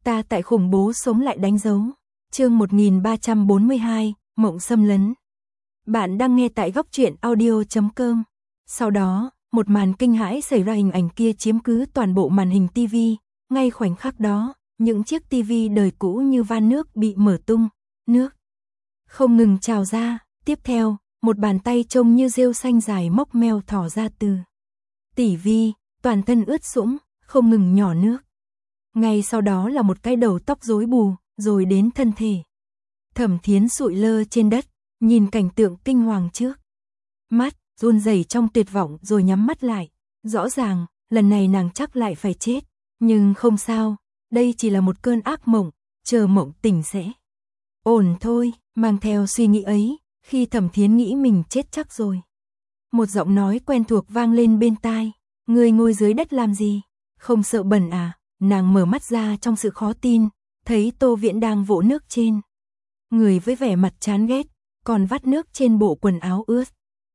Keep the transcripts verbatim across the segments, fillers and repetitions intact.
Ta tại khủng bố sống lại đánh dấu. Chương một nghìn ba trăm bốn mươi hai, Mộng xâm lấn. Bạn đang nghe tại góc truyện audio chấm com. Sau đó, một màn kinh hãi xảy ra, hình ảnh kia chiếm cứ toàn bộ màn hình tivi. Ngay khoảnh khắc đó, những chiếc tivi đời cũ như van nước bị mở tung, nước không ngừng trào ra. Tiếp theo, một bàn tay trông như rêu xanh dài móc meo thỏ ra từ tỉ vi, toàn thân ướt sũng, không ngừng nhỏ nước. Ngay sau đó là một cái đầu tóc rối bù, rồi đến thân thể. Thẩm Thiến sụi lơ trên đất, nhìn cảnh tượng kinh hoàng trước mắt, run rẩy trong tuyệt vọng rồi nhắm mắt lại. Rõ ràng, lần này nàng chắc lại phải chết, nhưng không sao, đây chỉ là một cơn ác mộng, chờ mộng tỉnh sẽ ổn thôi. Mang theo suy nghĩ ấy, khi Thẩm Thiến nghĩ mình chết chắc rồi, một giọng nói quen thuộc vang lên bên tai. Ngươi ngồi dưới đất làm gì? Không sợ bẩn à? Nàng mở mắt ra trong sự khó tin, thấy Tô Viễn đang vỗ nước trên người với vẻ mặt chán ghét, còn vắt nước trên bộ quần áo ướt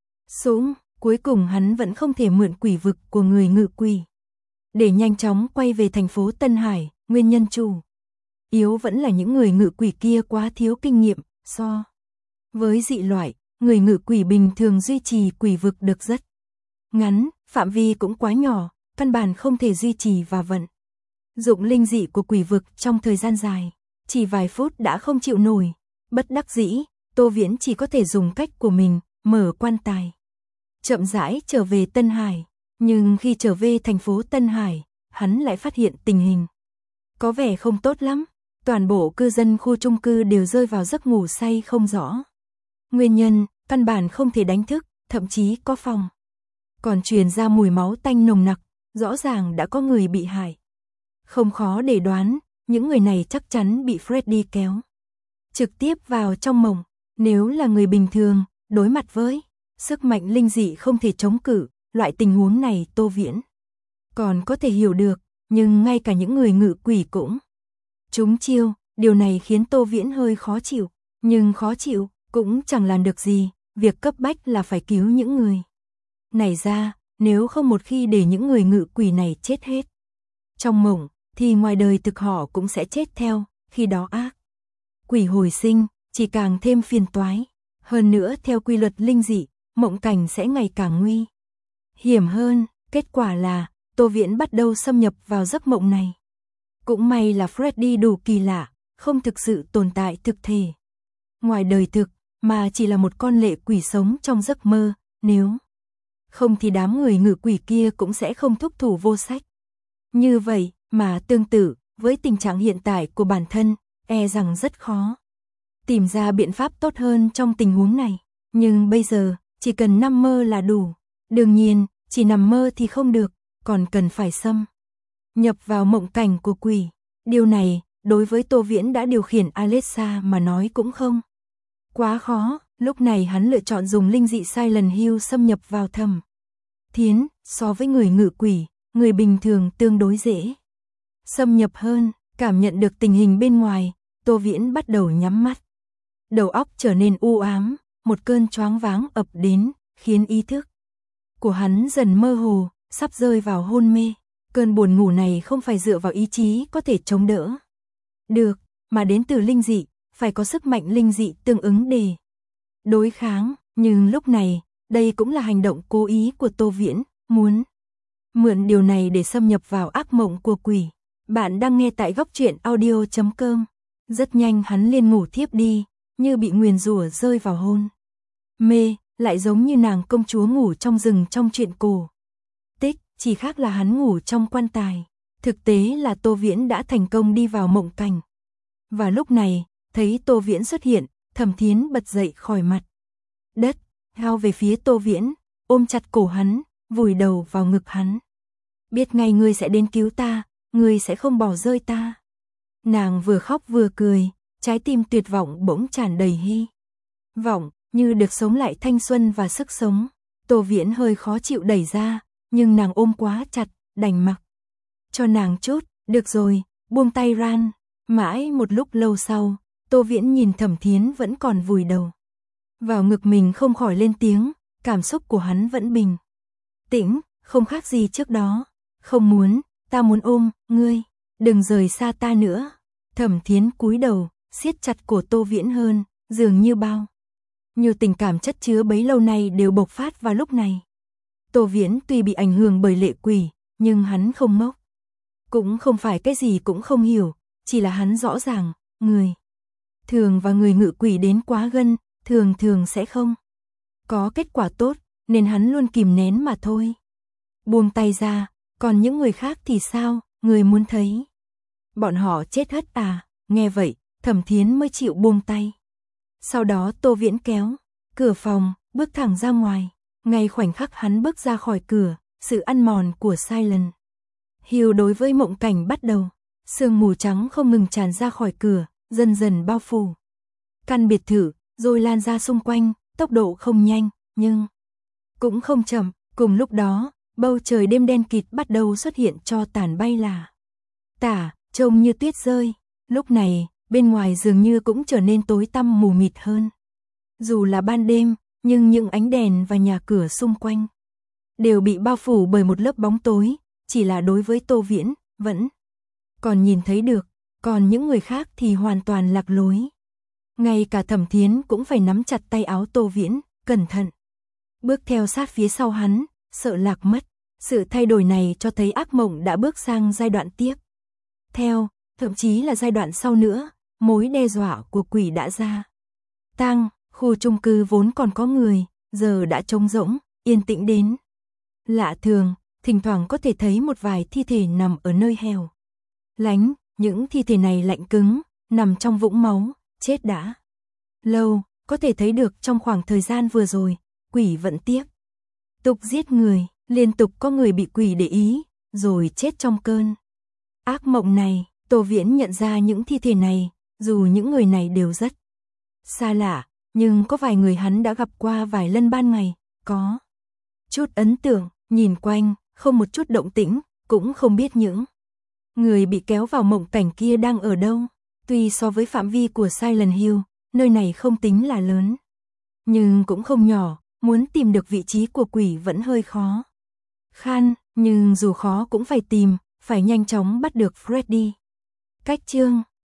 sũng. Cuối cùng hắn vẫn không thể mượn quỷ vực của người ngự quỷ để nhanh chóng quay về thành phố Tân Hải. Nguyên nhân chủ yếu vẫn là những người ngự quỷ kia quá thiếu kinh nghiệm. So với dị loại, người ngự quỷ bình thường duy trì quỷ vực được rất ngắn, phạm vi cũng quá nhỏ, căn bản không thể duy trì và vận dụng linh dị của quỷ vực trong thời gian dài. Chỉ vài phút đã không chịu nổi. Bất đắc dĩ, Tô Viễn chỉ có thể dùng cách của mình, mở quan tài, chậm rãi trở về Tân Hải. Nhưng khi trở về thành phố Tân Hải, hắn lại phát hiện tình hình có vẻ không tốt lắm. Toàn bộ cư dân khu chung cư đều rơi vào giấc ngủ say không rõ nguyên nhân, căn bản không thể đánh thức, thậm chí có phòng còn truyền ra mùi máu tanh nồng nặc, rõ ràng đã có người bị hại. Không khó để đoán, những người này chắc chắn bị Freddy kéo trực tiếp vào trong mộng. Nếu là người bình thường, đối mặt với sức mạnh linh dị không thể chống cự, loại tình huống này Tô Viễn còn có thể hiểu được, nhưng ngay cả những người ngự quỷ cũng trúng chiêu. Điều này khiến Tô Viễn hơi khó chịu, nhưng khó chịu cũng chẳng làm được gì, việc cấp bách là phải cứu những người này ra, nếu không một khi để những người ngự quỷ này chết hết trong mộng, thì ngoài đời thực họ cũng sẽ chết theo, khi đó ác quỷ hồi sinh, chỉ càng thêm phiền toái. Hơn nữa theo quy luật linh dị, mộng cảnh sẽ ngày càng nguy hiểm hơn. Kết quả là, Tô Viễn bắt đầu xâm nhập vào giấc mộng này. Cũng may là Freddy đủ kỳ lạ, không thực sự tồn tại thực thể ngoài đời thực, mà chỉ là một con lệ quỷ sống trong giấc mơ. Nếu không thì đám người ngự quỷ kia cũng sẽ không thúc thủ vô sách như vậy. Mà tương tự, với tình trạng hiện tại của bản thân, e rằng rất khó tìm ra biện pháp tốt hơn trong tình huống này. Nhưng bây giờ, chỉ cần nằm mơ là đủ. Đương nhiên, chỉ nằm mơ thì không được, còn cần phải xâm nhập vào mộng cảnh của quỷ. Điều này, đối với Tô Viễn đã điều khiển Alexa mà nói cũng không quá khó. Lúc này hắn lựa chọn dùng linh dị Silent Hill xâm nhập vào Thẩm Thiến. So với người ngự quỷ, người bình thường tương đối dễ xâm nhập hơn. Cảm nhận được tình hình bên ngoài, Tô Viễn bắt đầu nhắm mắt. Đầu óc trở nên u ám, một cơn choáng váng ập đến, khiến ý thức của hắn dần mơ hồ, sắp rơi vào hôn mê. Cơn buồn ngủ này không phải dựa vào ý chí có thể chống đỡ được, mà đến từ linh dị, phải có sức mạnh linh dị tương ứng để đối kháng. Nhưng lúc này, đây cũng là hành động cố ý của Tô Viễn, muốn mượn điều này để xâm nhập vào ác mộng của quỷ. Bạn đang nghe tại góc truyện audio chấm com. Rất nhanh hắn liền ngủ thiếp đi, như bị nguyền rủa rơi vào hôn mê, lại giống như nàng công chúa ngủ trong rừng trong truyện cổ tích, chỉ khác là hắn ngủ trong quan tài. Thực tế là Tô Viễn đã thành công đi vào mộng cảnh. Và lúc này, thấy Tô Viễn xuất hiện, Thẩm Thiến bật dậy khỏi mặt đất, lao về phía Tô Viễn, ôm chặt cổ hắn, vùi đầu vào ngực hắn. Biết ngay ngươi sẽ đến cứu ta, ngươi sẽ không bỏ rơi ta. Nàng vừa khóc vừa cười, trái tim tuyệt vọng bỗng tràn đầy hy vọng, như được sống lại thanh xuân và sức sống. Tô Viễn hơi khó chịu đẩy ra, nhưng nàng ôm quá chặt, đành mặc cho nàng chút. Được rồi, buông tay ran. Mãi một lúc lâu sau, Tô Viễn nhìn Thẩm Thiến vẫn còn vùi đầu vào ngực mình không khỏi lên tiếng. Cảm xúc của hắn vẫn bình tĩnh, không khác gì trước đó. Không muốn, ta muốn ôm, ngươi, đừng rời xa ta nữa. Thẩm Thiến cúi đầu, siết chặt cổ Tô Viễn hơn, dường như bao nhiều tình cảm chất chứa bấy lâu nay đều bộc phát vào lúc này. Tô Viễn tuy bị ảnh hưởng bởi lệ quỷ, nhưng hắn không ngốc. Cũng không phải cái gì cũng không hiểu, chỉ là hắn rõ ràng, người thường và người ngự quỷ đến quá gân, thường thường sẽ không có kết quả tốt, nên hắn luôn kìm nén mà thôi. Buông tay ra, còn những người khác thì sao, người muốn thấy bọn họ chết hết à? Nghe vậy, Thẩm Thiến mới chịu buông tay. Sau đó Tô Viễn kéo cửa phòng, bước thẳng ra ngoài. Ngay khoảnh khắc hắn bước ra khỏi cửa, sự ăn mòn của Silent Hill đối với Mộng Cảnh bắt đầu. Sương mù trắng không ngừng tràn ra khỏi cửa, dần dần bao phủ căn biệt thự, rồi lan ra xung quanh, tốc độ không nhanh, nhưng cũng không chậm. Cùng lúc đó, bầu trời đêm đen kịt bắt đầu xuất hiện tro tàn bay là tả, trông như tuyết rơi. Lúc này, bên ngoài dường như cũng trở nên tối tăm mù mịt hơn. Dù là ban đêm, nhưng những ánh đèn và nhà cửa xung quanh đều bị bao phủ bởi một lớp bóng tối, chỉ là đối với Tô Viễn, vẫn còn nhìn thấy được, còn những người khác thì hoàn toàn lạc lối. Ngay cả Thẩm Thiến cũng phải nắm chặt tay áo Tô Viễn, cẩn thận bước theo sát phía sau hắn, sợ lạc mất. Sự thay đổi này cho thấy ác mộng đã bước sang giai đoạn tiếp theo, thậm chí là giai đoạn sau nữa, mối đe dọa của quỷ đã ra tăng. Khu chung cư vốn còn có người, giờ đã trống rỗng, yên tĩnh đến lạ thường, thỉnh thoảng có thể thấy một vài thi thể nằm ở nơi hẻo lánh. Những thi thể này lạnh cứng, nằm trong vũng máu, chết đã lâu. Có thể thấy được trong khoảng thời gian vừa rồi, quỷ vẫn tiếp tục giết người, liên tục có người bị quỷ để ý, rồi chết trong cơn ác mộng này. Tô Viễn nhận ra những thi thể này, dù những người này đều rất xa lạ, nhưng có vài người hắn đã gặp qua vài lần ban ngày, có chút ấn tượng. Nhìn quanh, không một chút động tĩnh, cũng không biết những người bị kéo vào mộng cảnh kia đang ở đâu. Tuy so với phạm vi của Silent Hill, nơi này không tính là lớn, nhưng cũng không nhỏ, muốn tìm được vị trí của quỷ vẫn hơi khó khăn, nhưng dù khó cũng phải tìm, phải nhanh chóng bắt được Freddy. Cách chương